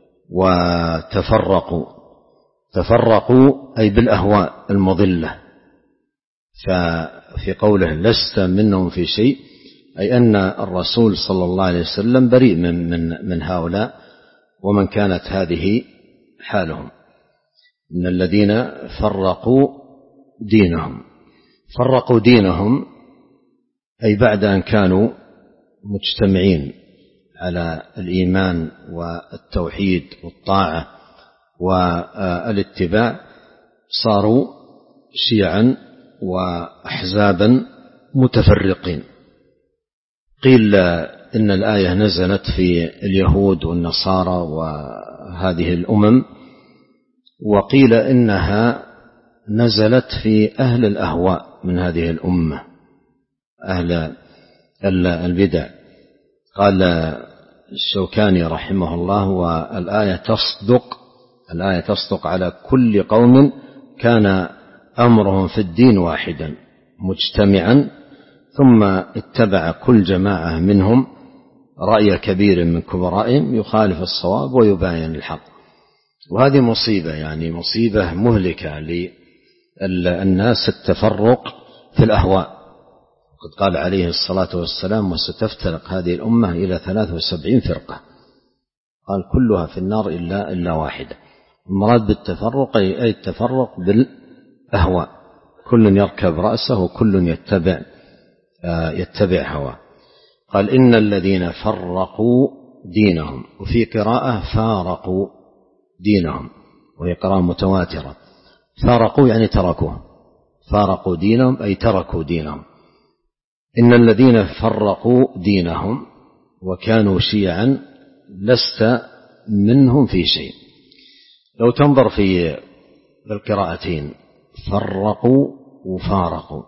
وتفرقوا. تفرقوا أي بالأهواء المضلة. ففي قوله لست منهم في شيء أي أن الرسول صلى الله عليه وسلم بريء من, من, من هؤلاء ومن كانت هذه حالهم من الذين فرقوا دينهم. فرقوا دينهم أي بعد أن كانوا مجتمعين على الإيمان والتوحيد والطاعة والاتباع صاروا شيعا وأحزابا متفرقين. قيل إن الآية نزلت في اليهود والنصارى وهذه الأمم، وقيل إنها نزلت في أهل الأهواء من هذه الأمة، أهل البدع. قال الشوكاني رحمه الله: والآية تصدق الآية تصدق على كل قوم كان أمرهم في الدين واحدا مجتمعا، ثم اتبع كل جماعة منهم رأي كبير من كبرائهم يخالف الصواب ويباين الحق. وهذه مصيبة، يعني مصيبة مهلكة للناس التفرق في الأهواء. قد قال عليه الصلاة والسلام: وستفترق هذه الأمة إلى ثلاث وسبعين فرقة، قال كلها في النار إلا, إلا واحدة. المراد بالتفرق أي التفرق بالأهواء، كل يركب رأسه وكل يتبع يتبع هواه. قال: إن الذين فرقوا دينهم، وفي قراءة فارقوا دينهم، وهي قراءة متواترة. فارقوا يعني تركوه، فارقوا دينهم أي تركوا دينهم. إن الذين فرقوا دينهم وكانوا شيعا لست منهم في شيء. لو تنظر في القراءتين فرقوا وفارقوا،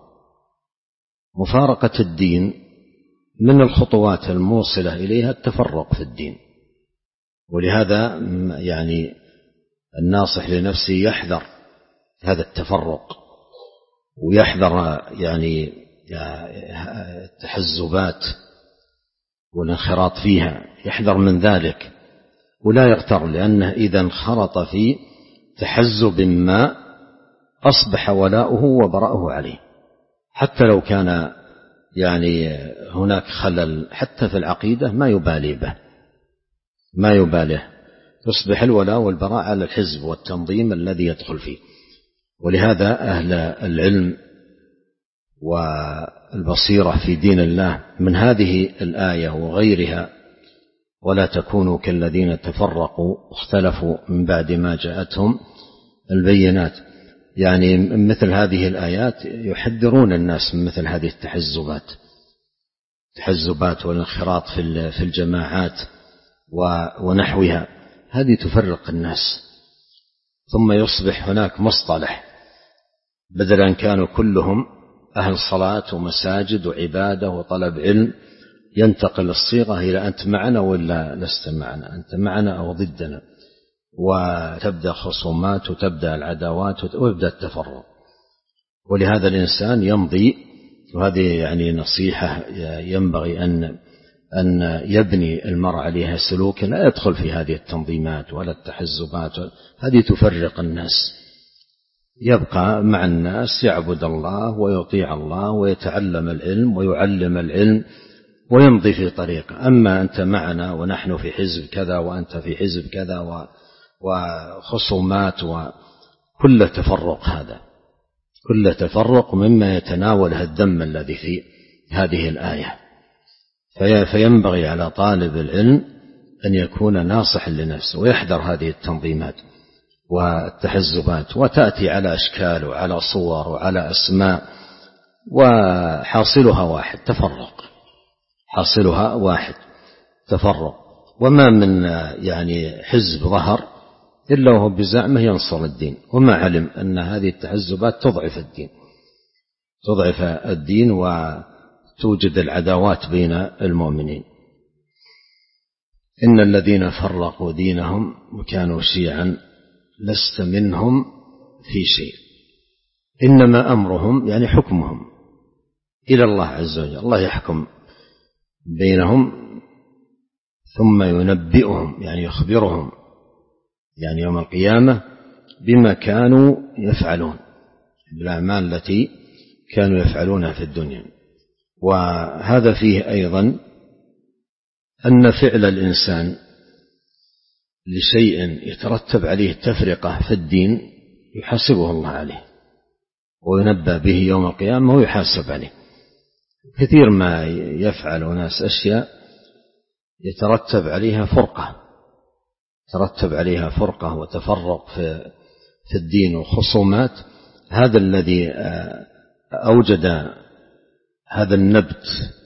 مفارقة الدين من الخطوات الموصلة إليها التفرق في الدين، ولهذا يعني الناصح لنفسه يحذر هذا التفرق، ويحذر يعني التحزبات والانخراط فيها، يحذر من ذلك ولا يغتر، لأنه إذا انخرط في تحزب ما أصبح ولاؤه وبراءه عليه، حتى لو كان يعني هناك خلل حتى في العقيدة ما يبالي به، ما يباله، يصبح الولاء والبراء على الحزب والتنظيم الذي يدخل فيه. ولهذا أهل العلم والبصيرة في دين الله من هذه الآية وغيرها: ولا تكونوا كالذين تفرقوا واختلفوا من بعد ما جاءتهم البينات، يعني مثل هذه الآيات يحذرون الناس من مثل هذه التحزبات التحزبات والانخراط في الجماعات ونحوها، هذه تفرق الناس. ثم يصبح هناك مصطلح، بدل أن كانوا كلهم أهل صلاة ومساجد وعبادة وطلب علم، ينتقل الصيغة إلى أنت معنا ولا لست معنا، أنت معنا أو ضدنا، وتبدأ خصومات وتبدأ العداوات ويبدأ التفرق. ولهذا الإنسان يمضي، وهذه يعني نصيحة ينبغي أن أن يبني المرء عليها سلوكا، لا يدخل في هذه التنظيمات ولا التحزبات، هذه تفرق الناس. يبقى مع الناس يعبد الله ويطيع الله ويتعلم العلم ويعلم العلم ويمضي في طريقه. أما أنت معنا ونحن في حزب كذا وأنت في حزب كذا وخصومات وكل تفرق، هذا كل تفرق مما يتناول الدم الذي في هذه الآية. فينبغي على طالب العلم أن يكون ناصحا لنفسه ويحذر هذه التنظيمات والتحزبات، وتأتي على أشكال وعلى صور وعلى أسماء، وحاصلها واحد تفرق، حاصلها واحد تفرق. وما من يعني حزب ظهر إلا وهو بزعمه ينصر الدين، وما علم أن هذه التحزبات تضعف الدين تضعف الدين وتوجد العداوات بين المؤمنين. إن الذين فرقوا دينهم وكانوا شيعا لست منهم في شيء. إنما أمرهم يعني حكمهم إلى الله عز وجل، الله يحكم بينهم ثم ينبئهم يعني يخبرهم يعني يوم القيامة بما كانوا يفعلون، بالأعمال التي كانوا يفعلونها في الدنيا. وهذا فيه أيضا أن فعل الإنسان لشيء يترتب عليه تفرقة في الدين يحاسبه الله عليه وينبأ به يوم القيامة ويحاسب عليه. كثير ما يفعل ناس أشياء يترتب عليها فرقة ترتب عليها فرقة وتفرق في في الدين وخصومات. هذا الذي أوجد هذا النبت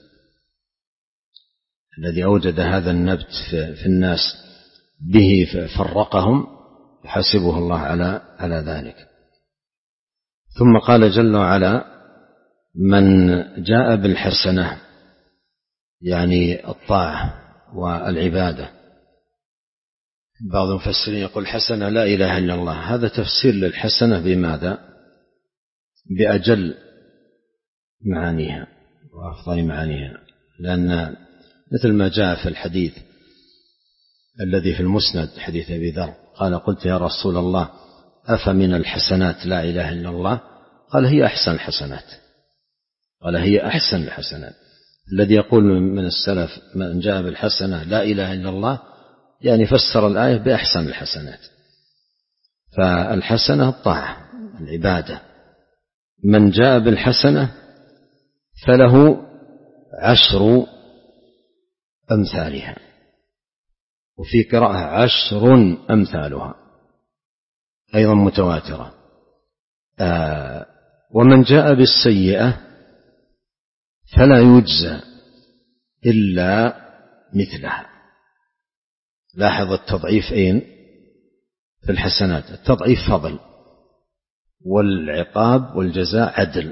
الذي أوجد هذا النبت في الناس به فرقهم يحاسبه الله على على ذلك. ثم قال جل وعلا: من جاء بالحسنة، يعني الطاعة والعبادة. بعض المفسرين يقول حسنة لا إله إلا الله، هذا تفسير للحسنة بماذا؟ بأجل معانيها وأفضل معانيها، لأن مثل ما جاء في الحديث الذي في المسند حديث أبي ذر قال: قلت يا رسول الله أفمن الحسنات لا إله إلا الله؟ قال: هي أحسن الحسنات. قال: هي أحسن الحسنات. الذي يقول من السلف من جاء بالحسنة لا إله إلا الله، يعني فسر الآية بأحسن الحسنات. فالحسنة الطاعة العبادة. من جاء بالحسنة فله عشر أمثالها، وفي قراءة عشر أمثالها أيضا متواترة. آه ومن جاء بالسيئة فلا يجزى إلا مثلها. لاحظ التضعيف أين؟ في الحسنات. التضعيف فضل، والعقاب والجزاء عدل.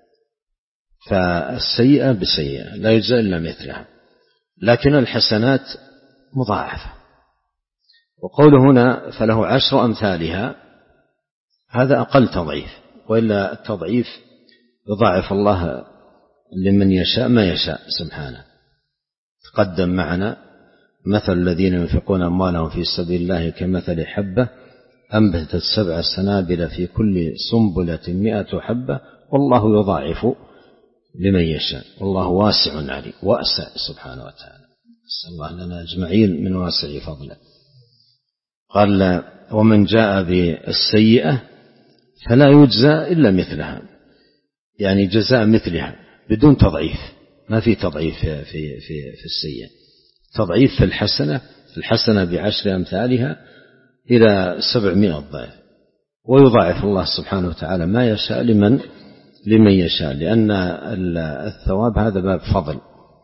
فالسيئة بسيئة لا يجزى إلا مثلها، لكن الحسنات مضاعفة. وقوله هنا فله عشر أمثالها هذا أقل تضعيف، وإلا التضعيف يضاعف الله لمن يشاء ما يشاء سبحانه. تقدم معنا مثل الذين ينفقون أموالهم في سبيل الله كمثل حبة أنبتت سبع سنابل في كل سنبلة مئة حبة والله يضاعف لمن يشاء والله واسع عليم. واسع سبحانه وتعالى، نسأل الله لنا أجمعين من واسع فضله. قال: ومن جاء بالسيئة فلا يجزى إلا مثلها، يعني جزاء مثلها بدون تضعيف. ما في تضعيف في, في, في, في السيئة، تضعيف في الحسنة. الحسنة بعشر أمثالها إلى سبعمائة ضعف، ويضاعف الله سبحانه وتعالى ما يشاء لمن لمن يشاء، لأن الثواب هذا باب فضل.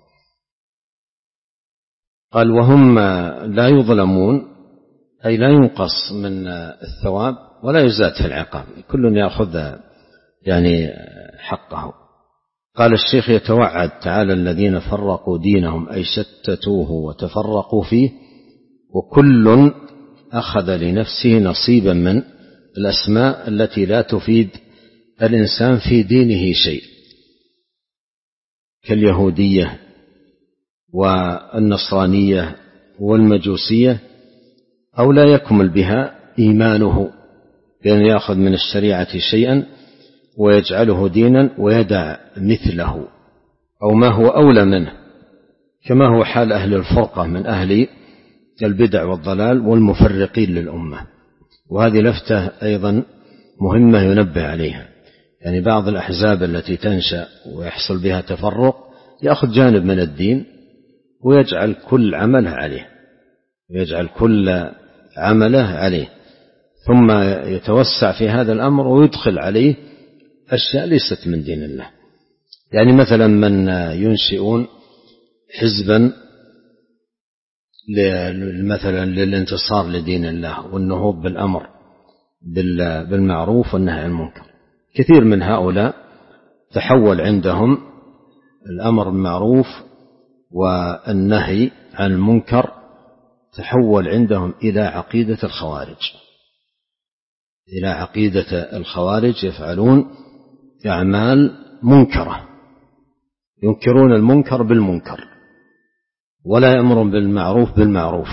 قال: وهم لا يظلمون، أي لا ينقص من الثواب ولا يزاد في العقاب، كل يأخذ يعني حقه. قال الشيخ: يتوعد تعالى الذين فرقوا دينهم أي شتتوه وتفرقوا فيه، وكل أخذ لنفسه نصيبا من الأسماء التي لا تفيد الإنسان في دينه شيء، كاليهودية والنصرانية والمجوسية، أو لا يكمل بها إيمانه، بأن يأخذ من الشريعة شيئا ويجعله دينا ويدع مثله أو ما هو أولى منه، كما هو حال أهل الفرقة من أهل البدع والضلال والمفرقين للأمة. وهذه لفتة أيضا مهمة ينبه عليها، يعني بعض الأحزاب التي تنشأ ويحصل بها تفرق يأخذ جانب من الدين ويجعل كل عمله عليه ويجعل كل عمله عليه ثم يتوسع في هذا الأمر ويدخل عليه أشياء ليست من دين الله. يعني مثلا من ينشئون حزبا مثلا للانتصار لدين الله والنهوض بالأمر بالمعروف والنهي عن المنكر، كثير من هؤلاء تحول عندهم الأمر بالمعروف والنهي عن المنكر تحول عندهم إلى عقيدة الخوارج إلى عقيدة الخوارج يفعلون أعمال منكرة، ينكرون المنكر بالمنكر ولا يأمرون بالمعروف بالمعروف،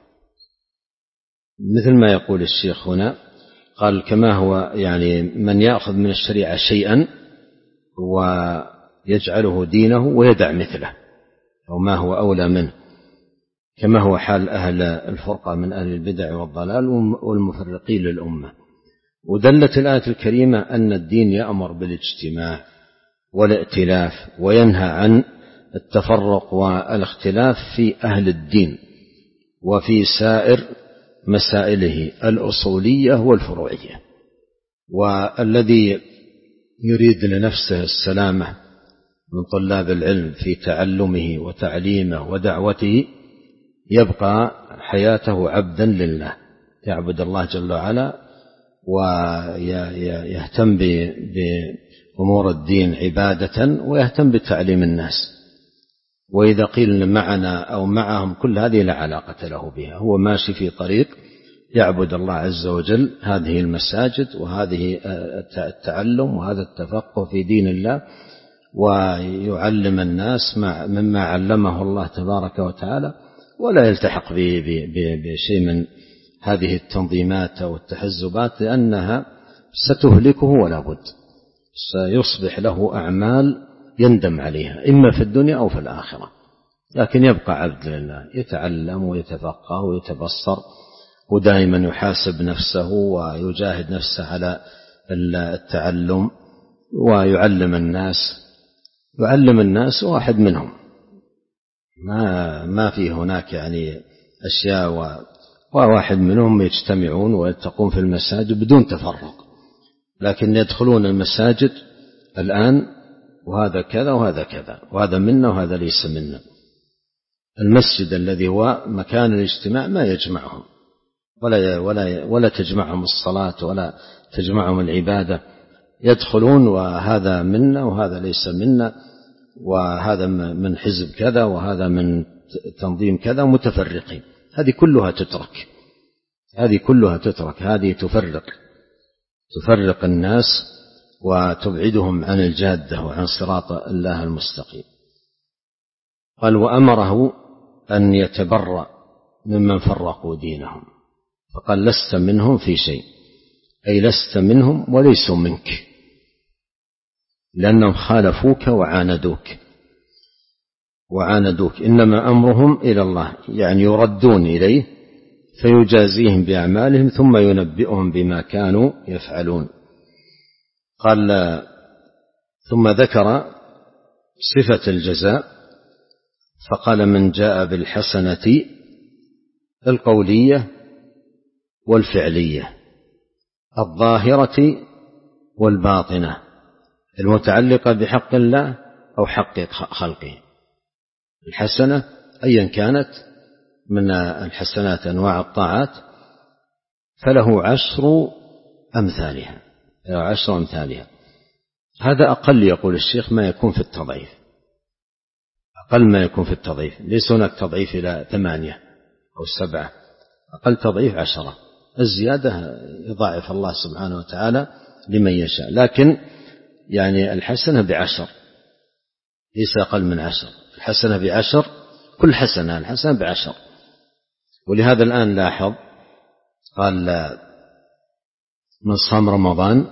مثل ما يقول الشيخ هنا. قال: كما هو يعني من يأخذ من الشريعة شيئا يجعله دينه ويدع مثله أو ما هو أولى منه، كما هو حال أهل الفرقة من أهل البدع والضلال والمفرقين للأمة. ودلت الآية الكريمة أن الدين يأمر بالاجتماع والائتلاف وينهى عن التفرق والاختلاف في أهل الدين وفي سائر مسائله الأصولية والفروعية. والذي يريد لنفسه السلامة من طلاب العلم في تعلمه وتعليمه ودعوته يبقى حياته عبدا لله، يعبد الله جل وعلا ويهتم بأمور الدين عبادة ويهتم بتعليم الناس. وإذا قيل معنا أو معهم كل هذه لا علاقة له بها، هو ماشي في طريق يعبد الله عز وجل، هذه المساجد وهذه التعلم وهذا التفقه في دين الله، ويعلم الناس مما علمه الله تبارك وتعالى، ولا يلتحق بشيء من هذه التنظيمات أو التحزبات، لأنها ستهلكه ولا بد، سيصبح له أعمال يندم عليها إما في الدنيا أو في الآخرة. لكن يبقى عبد لله، يتعلم ويتفقه ويتبصر، ودائما يحاسب نفسه ويجاهد نفسه على التعلم ويعلم الناس. يعلم الناس واحد منهم، ما ما في هناك يعني أشياء، وواحد منهم يجتمعون ويلتقون في المساجد بدون تفرق، لكن يدخلون المساجد الآن وهذا كذا وهذا كذا، وهذا منا وهذا ليس منا. المسجد الذي هو مكان الاجتماع ما يجمعهم، ولا ولا ولا تجمعهم الصلاة ولا تجمعهم العبادة، يدخلون وهذا منا وهذا ليس منا، وهذا من حزب كذا وهذا من تنظيم كذا، متفرقين. هذه كلها تترك، هذه كلها تترك، هذه تفرق تفرق الناس وتبعدهم عن الجادة وعن صراط الله المستقيم. قال: وأمره أن يتبرأ ممن فرقوا دينهم، فقال: لست منهم في شيء، أي لست منهم وليسوا منك، لأنهم خالفوك وعاندوك وعاندوك إنما أمرهم إلى الله، يعني يردون إليه فيجازيهم بأعمالهم ثم ينبئهم بما كانوا يفعلون. قال: ثم ذكر صفة الجزاء فقال: من جاء بالحسنة القولية والفعلية الظاهرة والباطنة المتعلقة بحق الله أو حق خلقه. الحسنة أيا كانت من الحسنات أنواع الطاعات فله عشر أمثالها، له عشر أمثالها. هذا أقل، يقول الشيخ، ما يكون في التضعيف، أقل ما يكون في التضعيف. ليس هناك تضعيف إلى ثمانية أو سبعة، أقل تضعيف عشرة، الزيادة يضاعف الله سبحانه وتعالى لمن يشاء، لكن يعني الحسنة بعشر، ليس أقل من عشر. الحسنة بعشر، كل حسنة الحسنة بعشر. ولهذا الآن لاحظ، قال: من صام رمضان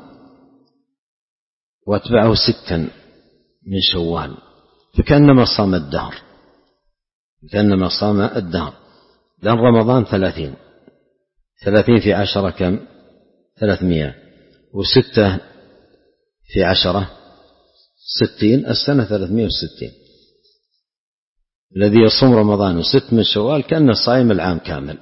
واتبعه ستا من شوال فكأنما صام الدهر، كأنما صام الدهر، لأن رمضان ثلاثين، ثلاثين في عشرة كم؟ ثلاثمائة، وستة في عشرة ستين، السنة ثلاثمائة وستين. الذي يصوم رمضان وست من شوال كأنه صائم العام كامل.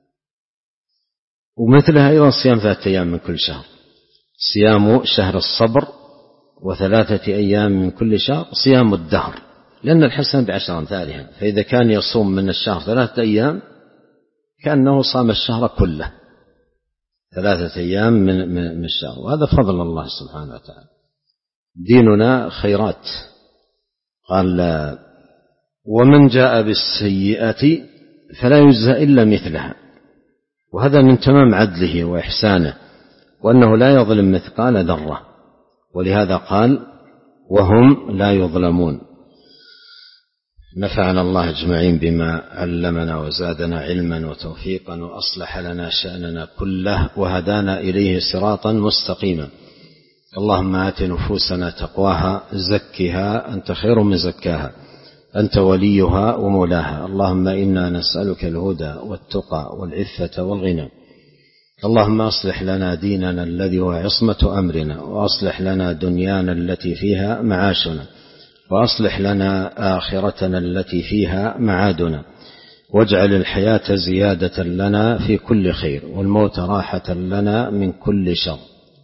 ومثلها أيضا صيام ثلاثة أيام من كل شهر، صيام شهر الصبر وثلاثة أيام من كل شهر صيام الدهر، لأن الحسنة بعشر أمثالها. فإذا كان يصوم من الشهر ثلاثة أيام كأنه صام الشهر كله، ثلاثة أيام من من الشهر. وهذا فضل الله سبحانه وتعالى. ديننا خيرات. قال: ومن جاء بالسيئة فلا يجزى إلا مثلها. وهذا من تمام عدله وإحسانه، وأنه لا يظلم مثقال ذرة، ولهذا قال: وهم لا يظلمون. نفعنا الله أجمعين بما علمنا وزادنا علما وتوفيقا وأصلح لنا شأننا كله وهدانا إليه صراطا مستقيما. اللهم آت نفوسنا تقواها زكها أنت خير من زكاها أنت وليها ومولاها. اللهم إنا نسألك الهدى والتقى والعفة والغنى. اللهم أصلح لنا ديننا الذي هو عصمة أمرنا، وأصلح لنا دنيانا التي فيها معاشنا، وأصلح لنا آخرتنا التي فيها معادنا، واجعل الحياة زيادة لنا في كل خير، والموت راحة لنا من كل شر.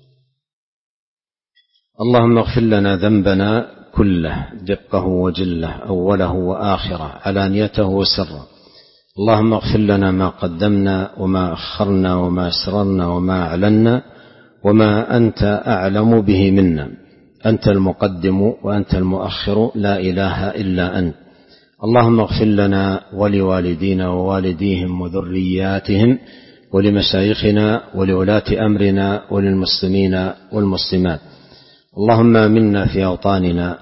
اللهم اغفر لنا ذنبنا كله دقه وجله، أوله وآخره، علانيته وسره. اللهم اغفر لنا ما قدمنا وما أخرنا وما أسررنا وما أعلنا وما أنت أعلم به منا. أنت المقدم وأنت المؤخر، لا إله إلا أنت. اللهم اغفر لنا ولوالدينا ووالديهم وذرياتهم ولمشايخنا ولولاة أمرنا وللمسلمين والمسلمات. اللهم آمنا في أوطاننا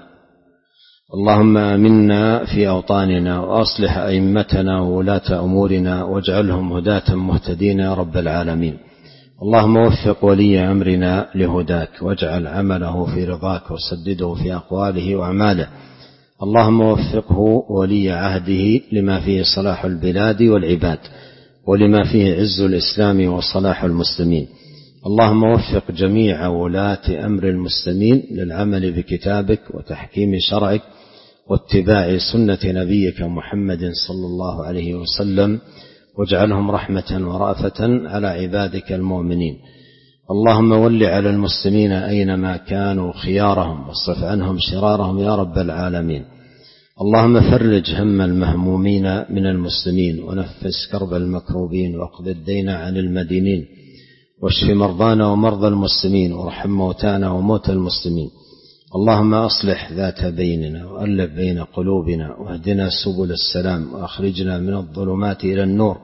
اللهم آمنا في أوطاننا وأصلح أئمتنا وولاة أمورنا واجعلهم هداة مهتدين يا رب العالمين. اللهم وفق ولي أمرنا لهداك، واجعل عمله في رضاك، وسدده في أقواله وأعماله. اللهم وفقه ولي عهده لما فيه صلاح البلاد والعباد، ولما فيه عز الإسلام وصلاح المسلمين. اللهم وفق جميع ولاة أمر المسلمين للعمل بكتابك وتحكيم شرعك واتباع سنة نبيك محمد صلى الله عليه وسلم، واجعلهم رحمة ورأفة على عبادك المؤمنين. اللهم ول على المسلمين أينما كانوا خيارهم، واصرف عنهم شرارهم يا رب العالمين. اللهم فرج هم المهمومين من المسلمين، ونفس كرب المكروبين، واقض الدين عن المدينين، واشف مرضانا ومرضى المسلمين، وارحم موتانا وموتى المسلمين. اللهم أصلح ذات بيننا، وألف بين قلوبنا، واهدنا سبل السلام، وأخرجنا من الظلمات إلى النور،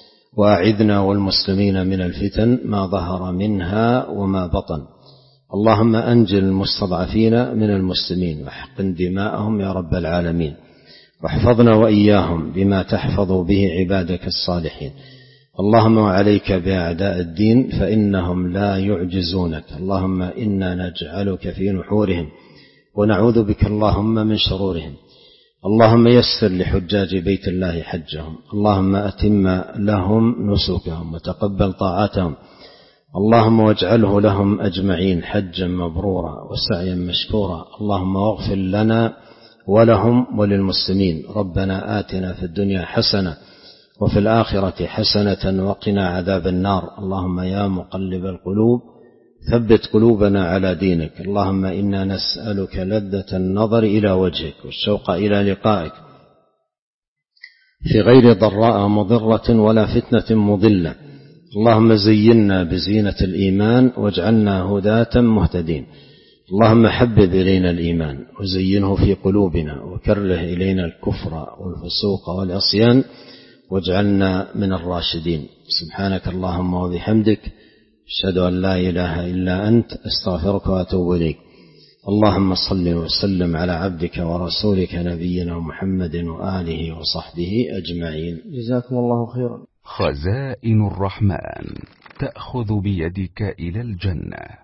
وأعذنا والمسلمين من الفتن ما ظهر منها وما بطن. اللهم أنجل المستضعفين من المسلمين، واحقن دماءهم يا رب العالمين، واحفظنا وإياهم بما تحفظ به عبادك الصالحين. اللهم وعليك بأعداء الدين فإنهم لا يعجزونك. اللهم إنا نجعلك في نحورهم، ونعوذ بك اللهم من شرورهم. اللهم يسر لحجاج بيت الله حجهم، اللهم أتم لهم نسكهم وتقبل طاعتهم. اللهم واجعله لهم أجمعين حجا مبرورا وسعيا مشكورا. اللهم واغفر لنا ولهم وللمسلمين. ربنا آتنا في الدنيا حسنة وفي الآخرة حسنة وقنا عذاب النار. اللهم يا مقلب القلوب ثبت قلوبنا على دينك. اللهم إنا نسألك لذة النظر إلى وجهك والشوق إلى لقائك في غير ضراء مضرة ولا فتنة مضلة. اللهم زينا بزينة الإيمان واجعلنا هداة مهتدين. اللهم حبب إلينا الإيمان وزينه في قلوبنا، وكره إلينا الكفر والفسوق والعصيان واجعلنا من الراشدين. سبحانك اللهم وبحمدك، أشهد أن لا إله إلا أنت، أستغفرك وأتوب إليك. اللهم صل وسلم على عبدك ورسولك نبينا محمد وآله وصحبه أجمعين. جزاكم الله خيرا. خزائن الرحمن تأخذ بيدك إلى الجنة.